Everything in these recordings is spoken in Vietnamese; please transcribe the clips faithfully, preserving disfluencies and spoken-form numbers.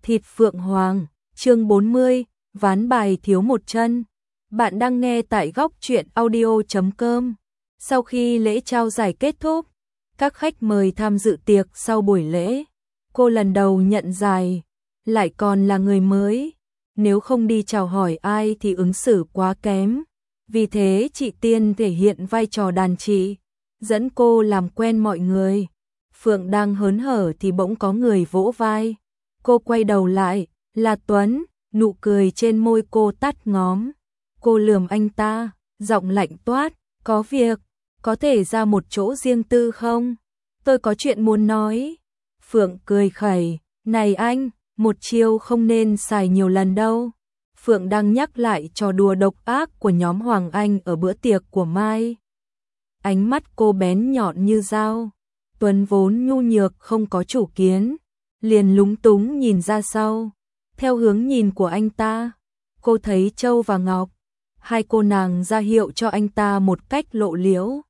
Thịt Phượng Hoàng, chương bốn mươi, ván bài thiếu một chân. Bạn đang nghe tại góc truyện audio chấm com. Sau khi lễ trao giải kết thúc, các khách mời tham dự tiệc sau buổi lễ. Cô lần đầu nhận giải, lại còn là người mới. Nếu không đi chào hỏi ai thì ứng xử quá kém. Vì thế chị Tiên thể hiện vai trò đàn chị, dẫn cô làm quen mọi người. Phượng đang hớn hở thì bỗng có người vỗ vai. Cô quay đầu lại, là Tuấn, nụ cười trên môi cô tắt ngóm. Cô lườm anh ta, giọng lạnh toát, có việc, có thể ra một chỗ riêng tư không? Tôi có chuyện muốn nói. Phượng cười khẩy, này anh, một chiêu không nên xài nhiều lần đâu. Phượng đang nhắc lại trò đùa độc ác của nhóm Hoàng Anh ở bữa tiệc của Mai. Ánh mắt cô bén nhọn như dao. Tuấn vốn nhu nhược không có chủ kiến, liền lúng túng nhìn ra sau. Theo hướng nhìn của anh ta, cô thấy Châu và Ngọc, hai cô nàng ra hiệu cho anh ta một cách lộ liễu.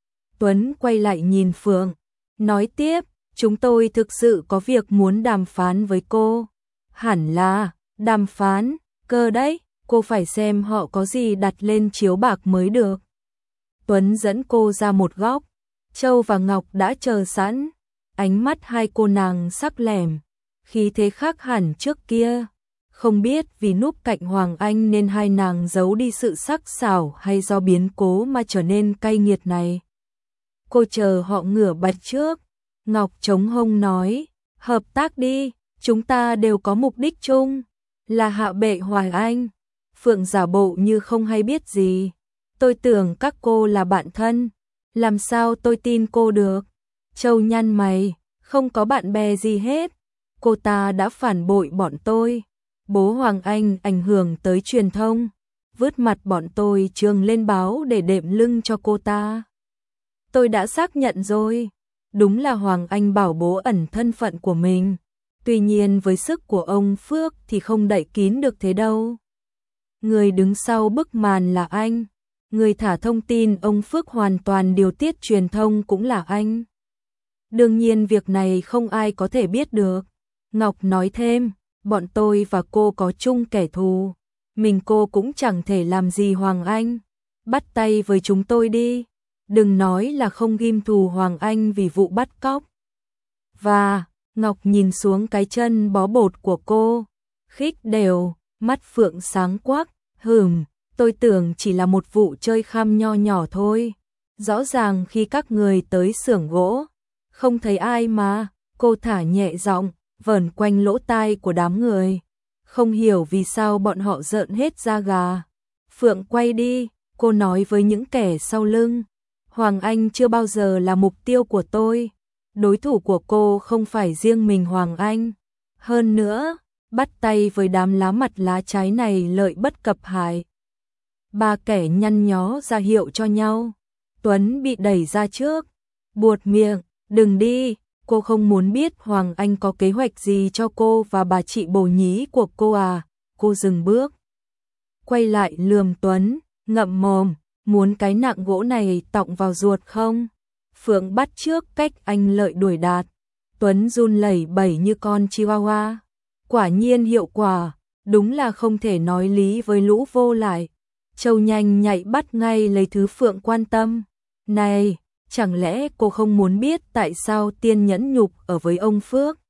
Tuấn quay lại nhìn Phượng, nói tiếp, chúng tôi thực sự có việc muốn đàm phán với cô. Hẳn là, đàm phán, cơ đấy, cô phải xem họ có gì đặt lên chiếu bạc mới được. Tuấn dẫn cô ra một góc, Châu và Ngọc đã chờ sẵn, ánh mắt hai cô nàng sắc lẻm, khí thế khác hẳn trước kia. Không biết vì núp cạnh Hoàng Anh nên hai nàng giấu đi sự sắc sảo hay do biến cố mà trở nên cay nghiệt này. Cô chờ họ ngửa bạch trước, Ngọc chống hông nói, hợp tác đi, chúng ta đều có mục đích chung, là hạ bệ Hoàng Anh. Phượng giả bộ như không hay biết gì, tôi tưởng các cô là bạn thân, làm sao tôi tin cô được. Châu nhăn mày, không có bạn bè gì hết, cô ta đã phản bội bọn tôi. Bố Hoàng Anh ảnh hưởng tới truyền thông, vứt mặt bọn tôi trường lên báo để đệm lưng cho cô ta. Tôi đã xác nhận rồi, đúng là Hoàng Anh bảo bố ẩn thân phận của mình. Tuy nhiên với sức của ông Phước thì không đậy kín được thế đâu. Người đứng sau bức màn là anh, người thả thông tin ông Phước hoàn toàn điều tiết truyền thông cũng là anh. Đương nhiên việc này không ai có thể biết được. Ngọc nói thêm, bọn tôi và cô có chung kẻ thù, mình cô cũng chẳng thể làm gì Hoàng Anh. Bắt tay với chúng tôi đi, đừng nói là không ghim thù Hoàng Anh vì vụ bắt cóc. Và, Ngọc nhìn xuống cái chân bó bột của cô, khích đều, mắt Phượng sáng quắc, hừm, tôi tưởng chỉ là một vụ chơi khăm nho nhỏ thôi. Rõ ràng khi các người tới xưởng gỗ, không thấy ai mà, cô thả nhẹ giọng, vờn quanh lỗ tai của đám người. Không hiểu vì sao bọn họ rợn hết da gà. Phượng quay đi, cô nói với những kẻ sau lưng. Hoàng Anh chưa bao giờ là mục tiêu của tôi. Đối thủ của cô không phải riêng mình Hoàng Anh. Hơn nữa, bắt tay với đám lá mặt lá trái này lợi bất cập hại. Ba kẻ nhăn nhó ra hiệu cho nhau. Tuấn bị đẩy ra trước, buột miệng, đừng đi. Cô không muốn biết Hoàng Anh có kế hoạch gì cho cô và bà chị bồ nhí của cô à? Cô dừng bước, quay lại lườm Tuấn, ngậm mồm, muốn cái nặng gỗ này tọng vào ruột không? Phượng bắt trước cách anh lợi đuổi đạt. Tuấn run lẩy bẩy như con chihuahua. Quả nhiên hiệu quả, đúng là không thể nói lý với lũ vô lại. Châu nhanh nhạy bắt ngay lấy thứ Phượng quan tâm. Này! Chẳng lẽ cô không muốn biết tại sao Tiên nhẫn nhục ở với ông Phước?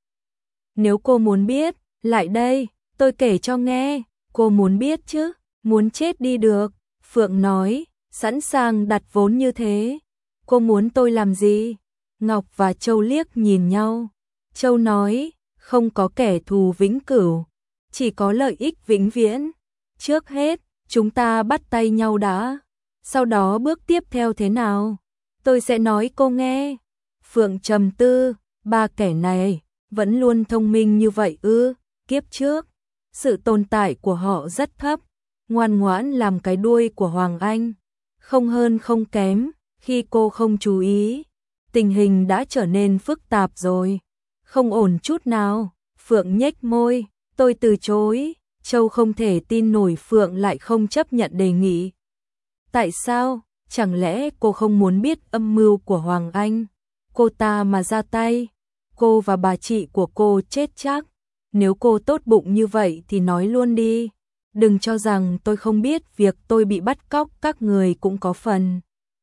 Nếu cô muốn biết, lại đây, tôi kể cho nghe. Cô muốn biết chứ, muốn chết đi được. Phượng nói, sẵn sàng đặt vốn như thế. Cô muốn tôi làm gì? Ngọc và Châu liếc nhìn nhau. Châu nói, không có kẻ thù vĩnh cửu, chỉ có lợi ích vĩnh viễn. Trước hết, chúng ta bắt tay nhau đã. Sau đó bước tiếp theo thế nào? Tôi sẽ nói cô nghe. Phượng trầm tư, ba kẻ này vẫn luôn thông minh như vậy ư? Kiếp trước, sự tồn tại của họ rất thấp, ngoan ngoãn làm cái đuôi của Hoàng Anh, không hơn không kém. Khi cô không chú ý, tình hình đã trở nên phức tạp rồi, không ổn chút nào. Phượng nhếch môi, tôi từ chối. Châu không thể tin nổi Phượng lại không chấp nhận đề nghị. Tại sao? Chẳng lẽ cô không muốn biết âm mưu của Hoàng Anh? Cô ta mà ra tay, cô và bà chị của cô chết chắc. nếu cô tốt bụng như vậy thì nói luôn đi. Đừng cho rằng tôi không biết việc tôi bị bắt cóc, các người cũng có phần.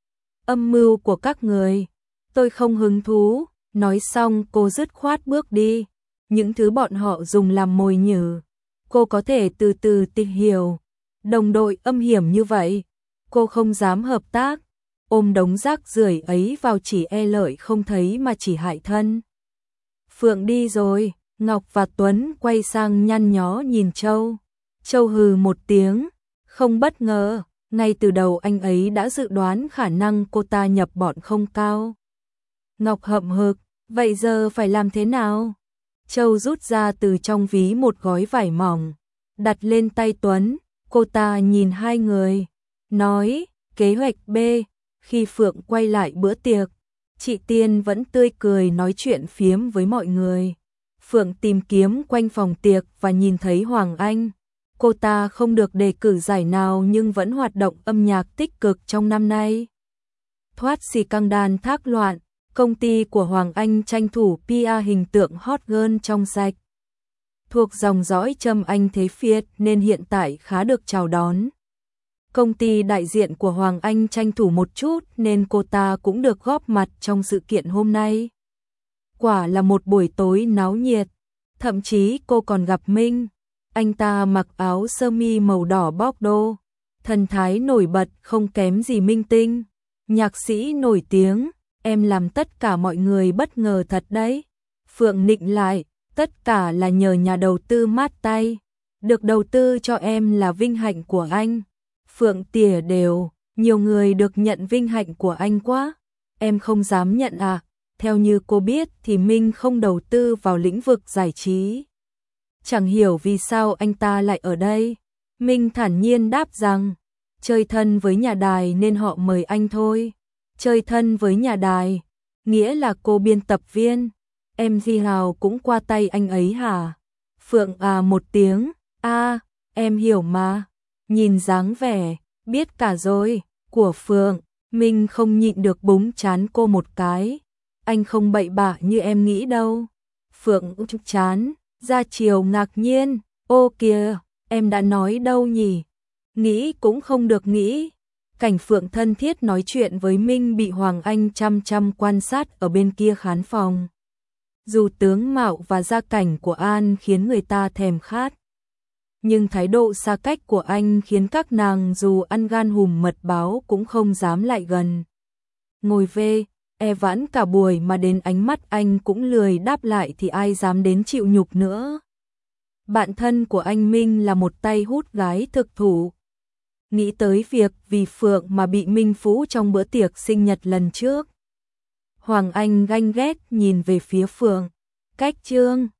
Âm mưu của các người, tôi không hứng thú. Nói xong cô dứt khoát bước đi. Những thứ bọn họ dùng làm mồi nhử, cô có thể từ từ tìm hiểu. Đồng đội âm hiểm như vậy, cô không dám hợp tác. Ôm đống rác rưởi ấy vào chỉ e lợi không thấy mà chỉ hại thân. Phượng đi rồi, Ngọc và Tuấn quay sang nhăn nhó nhìn Châu. Châu hừ một tiếng, không bất ngờ, ngay từ đầu anh ấy đã dự đoán khả năng cô ta nhập bọn không cao. Ngọc hậm hực, vậy giờ phải làm thế nào? Châu rút ra từ trong ví một gói vải mỏng, đặt lên tay Tuấn, cô ta nhìn hai người, nói, kế hoạch B. Khi Phượng quay lại bữa tiệc, chị Tiên vẫn tươi cười nói chuyện phiếm với mọi người. Phượng tìm kiếm quanh phòng tiệc và nhìn thấy Hoàng Anh. Cô ta không được đề cử giải nào nhưng vẫn hoạt động âm nhạc tích cực trong năm nay. Thoát xì căng đan thác loạn, công ty của Hoàng Anh tranh thủ pê e hình tượng hot girl trong sạch. Thuộc dòng dõi Trâm Anh Thế Phiệt nên hiện tại khá được chào đón. Công ty đại diện của Hoàng Anh tranh thủ một chút nên cô ta cũng được góp mặt trong sự kiện hôm nay. Quả là một buổi tối náo nhiệt, thậm chí cô còn gặp Minh. Anh ta mặc áo sơ mi màu đỏ Bordeaux, thần thái nổi bật không kém gì Minh Tinh. Nhạc sĩ nổi tiếng, em làm tất cả mọi người bất ngờ thật đấy. Phượng nịnh lại, tất cả là nhờ nhà đầu tư mát tay. Được đầu tư cho em là vinh hạnh của anh. Phượng tỉa đều, nhiều người được nhận vinh hạnh của anh quá. Em không dám nhận à? Theo như cô biết thì Minh không đầu tư vào lĩnh vực giải trí. Chẳng hiểu vì sao anh ta lại ở đây. Minh thản nhiên đáp rằng, chơi thân với nhà đài nên họ mời anh thôi. Chơi thân với nhà đài, nghĩa là cô biên tập viên. Em Di Hào cũng qua tay anh ấy hả? Phượng à một tiếng, a à, em hiểu mà. Nhìn dáng vẻ, biết cả rồi, của Phượng, Minh không nhịn được búng chán cô một cái. Anh không bậy bạ như em nghĩ đâu. Phượng út chán, ra chiều ngạc nhiên, ô kìa, em đã nói đâu nhỉ? Nghĩ cũng không được nghĩ. Cảnh Phượng thân thiết nói chuyện với Minh bị Hoàng Anh chăm chăm quan sát ở bên kia khán phòng. Dù tướng mạo và gia cảnh của An khiến người ta thèm khát, nhưng thái độ xa cách của anh khiến các nàng dù ăn gan hùm mật báo cũng không dám lại gần. Ngồi về, e vãn cả buổi mà đến ánh mắt anh cũng lười đáp lại thì ai dám đến chịu nhục nữa. Bạn thân của anh Minh là một tay hút gái thực thụ. Nghĩ tới việc vì Phượng mà bị Minh phũ trong bữa tiệc sinh nhật lần trước. Hoàng Anh ganh ghét nhìn về phía Phượng. Cách Trương,